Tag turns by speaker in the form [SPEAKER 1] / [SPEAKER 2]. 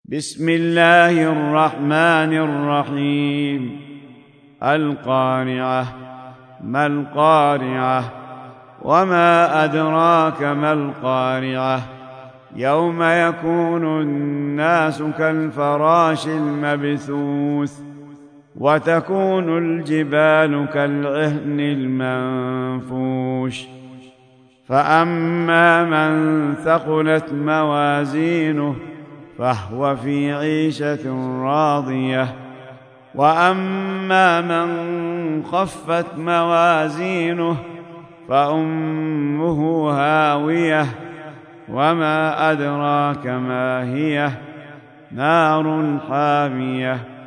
[SPEAKER 1] بسم الله الرحمن الرحيم. القارعة. ما القارعة؟ وما أدراك ما القارعة؟ يوم يكون الناس كالفراش المبثوث وتكون الجبال كالعهن المنفوش فأما من ثقلت موازينه فهو في عيشة راضية وأما من خفت موازينه فأمه هاوية وما أدراك ما هي نار حامية